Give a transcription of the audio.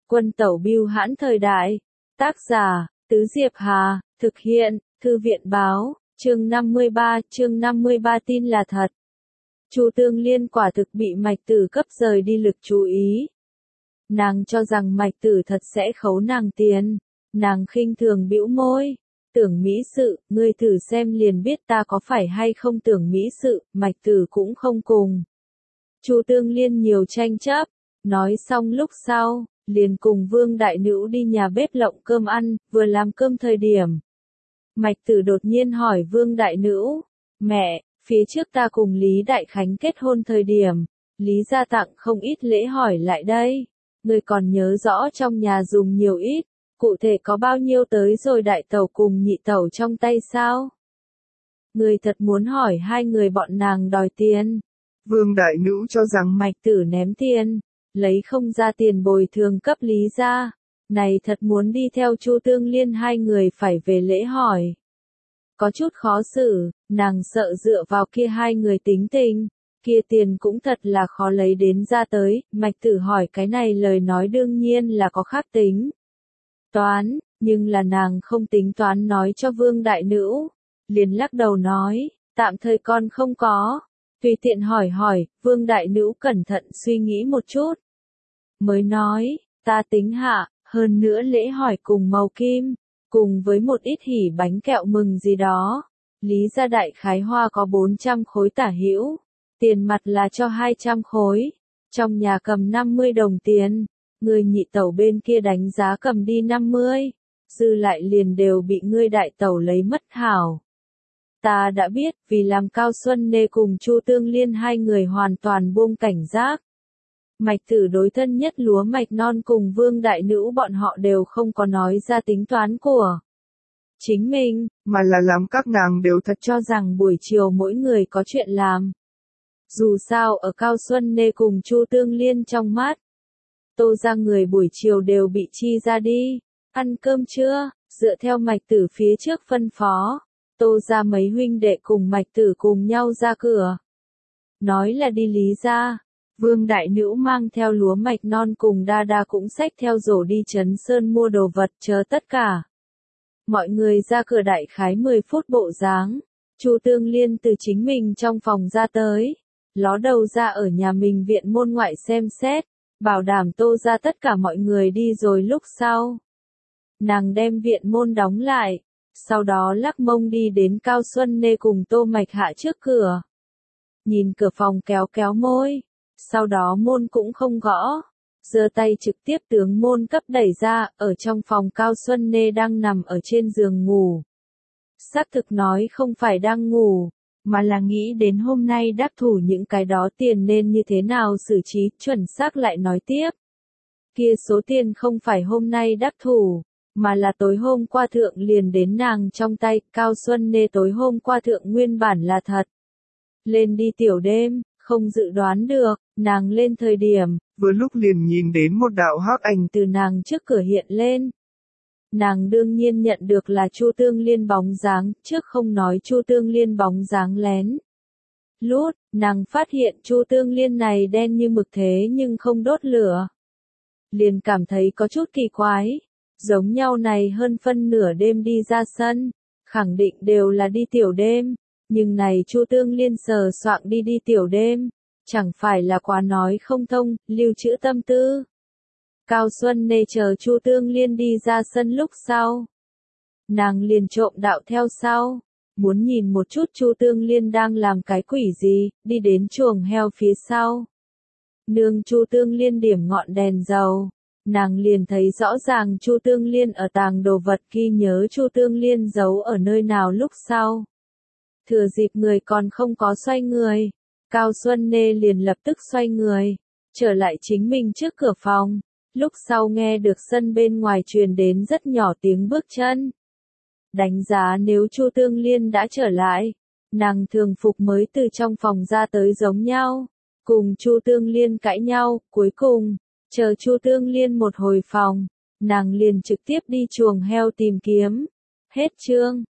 Quân tẩu bưu hãn thời đại. Tác giả, Tứ Diệp Hà, thực hiện, Thư viện báo, chương 53 tin là thật. Chu Tương Liên quả thực bị Mạch Tử cấp rời đi lực chú ý. Nàng cho rằng Mạch Tử thật sẽ khấu nàng tiền. Nàng khinh thường bĩu môi. Tưởng mỹ sự, ngươi thử xem liền biết ta có phải hay không tưởng mỹ sự, Mạch Tử cũng không cùng. Chu Tương Liên nhiều tranh chấp. Nói xong lúc sau, liền cùng Vương Đại Nữ đi nhà bếp lộng cơm ăn, vừa làm cơm thời điểm. Mạch Tử đột nhiên hỏi Vương Đại Nữ, mẹ, phía trước ta cùng Lý Đại Khánh kết hôn thời điểm, Lý gia tặng không ít lễ hỏi lại đây, ngươi còn nhớ rõ trong nhà dùng nhiều ít, cụ thể có bao nhiêu tới rồi đại tẩu cùng nhị tẩu trong tay sao? Ngươi thật muốn hỏi hai người bọn nàng đòi tiền. Vương Đại Nữ cho rằng Mạch Tử ném tiền, lấy không ra tiền bồi thường cấp Lý gia, này thật muốn đi theo Chu Tương Liên hai người phải về lễ hỏi. Có chút khó xử, nàng sợ dựa vào kia hai người tính tình, kia tiền cũng thật là khó lấy đến ra tới, Mạch Tử hỏi cái này lời nói đương nhiên là có khác tính. Toán, nhưng là nàng không tính toán nói cho Vương Đại Nữ, liền lắc đầu nói, tạm thời con không có. Tùy tiện hỏi hỏi, Vương Đại Nữ cẩn thận suy nghĩ một chút. Mới nói, ta tính hạ, hơn nữa lễ hỏi cùng màu kim, cùng với một ít hỉ bánh kẹo mừng gì đó. Lý gia đại khái hoa có 400 khối tả hữu, tiền mặt là cho 200 khối, trong nhà cầm 50 đồng tiền, người nhị tẩu bên kia đánh giá cầm đi 50, dư lại liền đều bị ngươi đại tẩu lấy mất hảo. Ta đã biết, vì làm Cao Xuân Nê cùng Chu Tương Liên hai người hoàn toàn buông cảnh giác. Mạch Tử đối thân nhất lúa mạch non cùng Vương Đại Nữ bọn họ đều không có nói ra tính toán của chính mình, mà là làm các nàng đều thật cho rằng buổi chiều mỗi người có chuyện làm. Dù sao ở Cao Xuân Nê cùng Chu Tương Liên trong mắt, Tô gia người buổi chiều đều bị chi ra đi, ăn cơm trưa, dựa theo Mạch Tử phía trước phân phó. Tô gia mấy huynh đệ cùng Mạch Tử cùng nhau ra cửa. Nói là đi Lý gia, Vương Đại Nữ mang theo lúa mạch non cùng Đa Đa cũng xách theo rổ đi Trấn Sơn mua đồ vật chờ tất cả. Mọi người ra cửa đại khái 10 phút bộ dáng, Chu Tương Liên từ chính mình trong phòng ra tới, ló đầu ra ở nhà mình viện môn ngoại xem xét, bảo đảm Tô gia tất cả mọi người đi rồi lúc sau. Nàng đem viện môn đóng lại. Sau đó lắc mông đi đến Cao Xuân Nê cùng Tô Mạch Hạ trước cửa. Nhìn cửa phòng kéo kéo môi. Sau đó môn cũng không gõ. Giơ tay trực tiếp tướng môn cấp đẩy ra, ở trong phòng Cao Xuân Nê đang nằm ở trên giường ngủ. Xác thực nói không phải đang ngủ, mà là nghĩ đến hôm nay đắc thủ những cái đó tiền nên như thế nào xử trí, chuẩn xác lại nói tiếp. Kia số tiền không phải hôm nay đắc thủ, mà là tối hôm qua thượng liền đến nàng trong tay, Cao Xuân Nê tối hôm qua thượng nguyên bản là thật. Lên đi tiểu đêm, không dự đoán được, nàng lên thời điểm, vừa lúc liền nhìn đến một đạo hắc ảnh từ nàng trước cửa hiện lên. Nàng đương nhiên nhận được là Chu Tương Liên bóng dáng, trước không nói Chu Tương Liên bóng dáng lén. Lút, nàng phát hiện Chu Tương Liên này đen như mực thế nhưng không đốt lửa. Liền cảm thấy có chút kỳ quái. Giống nhau này hơn phân nửa đêm đi ra sân, khẳng định đều là đi tiểu đêm, nhưng này Chu Tương Liên sờ soạng đi tiểu đêm, chẳng phải là quá nói không thông, lưu trữ tâm tư. Cao Xuân Nê chờ Chu Tương Liên đi ra sân lúc sau. Nàng liền trộm đạo theo sau, muốn nhìn một chút Chu Tương Liên đang làm cái quỷ gì, đi đến chuồng heo phía sau. Nương Chu Tương Liên điểm ngọn đèn dầu. Nàng liền thấy rõ ràng Chu Tương Liên ở tàng đồ vật ghi nhớ Chu Tương Liên giấu ở nơi nào lúc sau. Thừa dịp người còn không có xoay người, Cao Xuân Nê liền lập tức xoay người, trở lại chính mình trước cửa phòng, lúc sau nghe được sân bên ngoài truyền đến rất nhỏ tiếng bước chân. Đánh giá nếu Chu Tương Liên đã trở lại, nàng thường phục mới từ trong phòng ra tới giống nhau, cùng Chu Tương Liên cãi nhau, cuối cùng chờ Chu Tương Liên một hồi phòng, nàng liền trực tiếp đi chuồng heo tìm kiếm. Hết chương.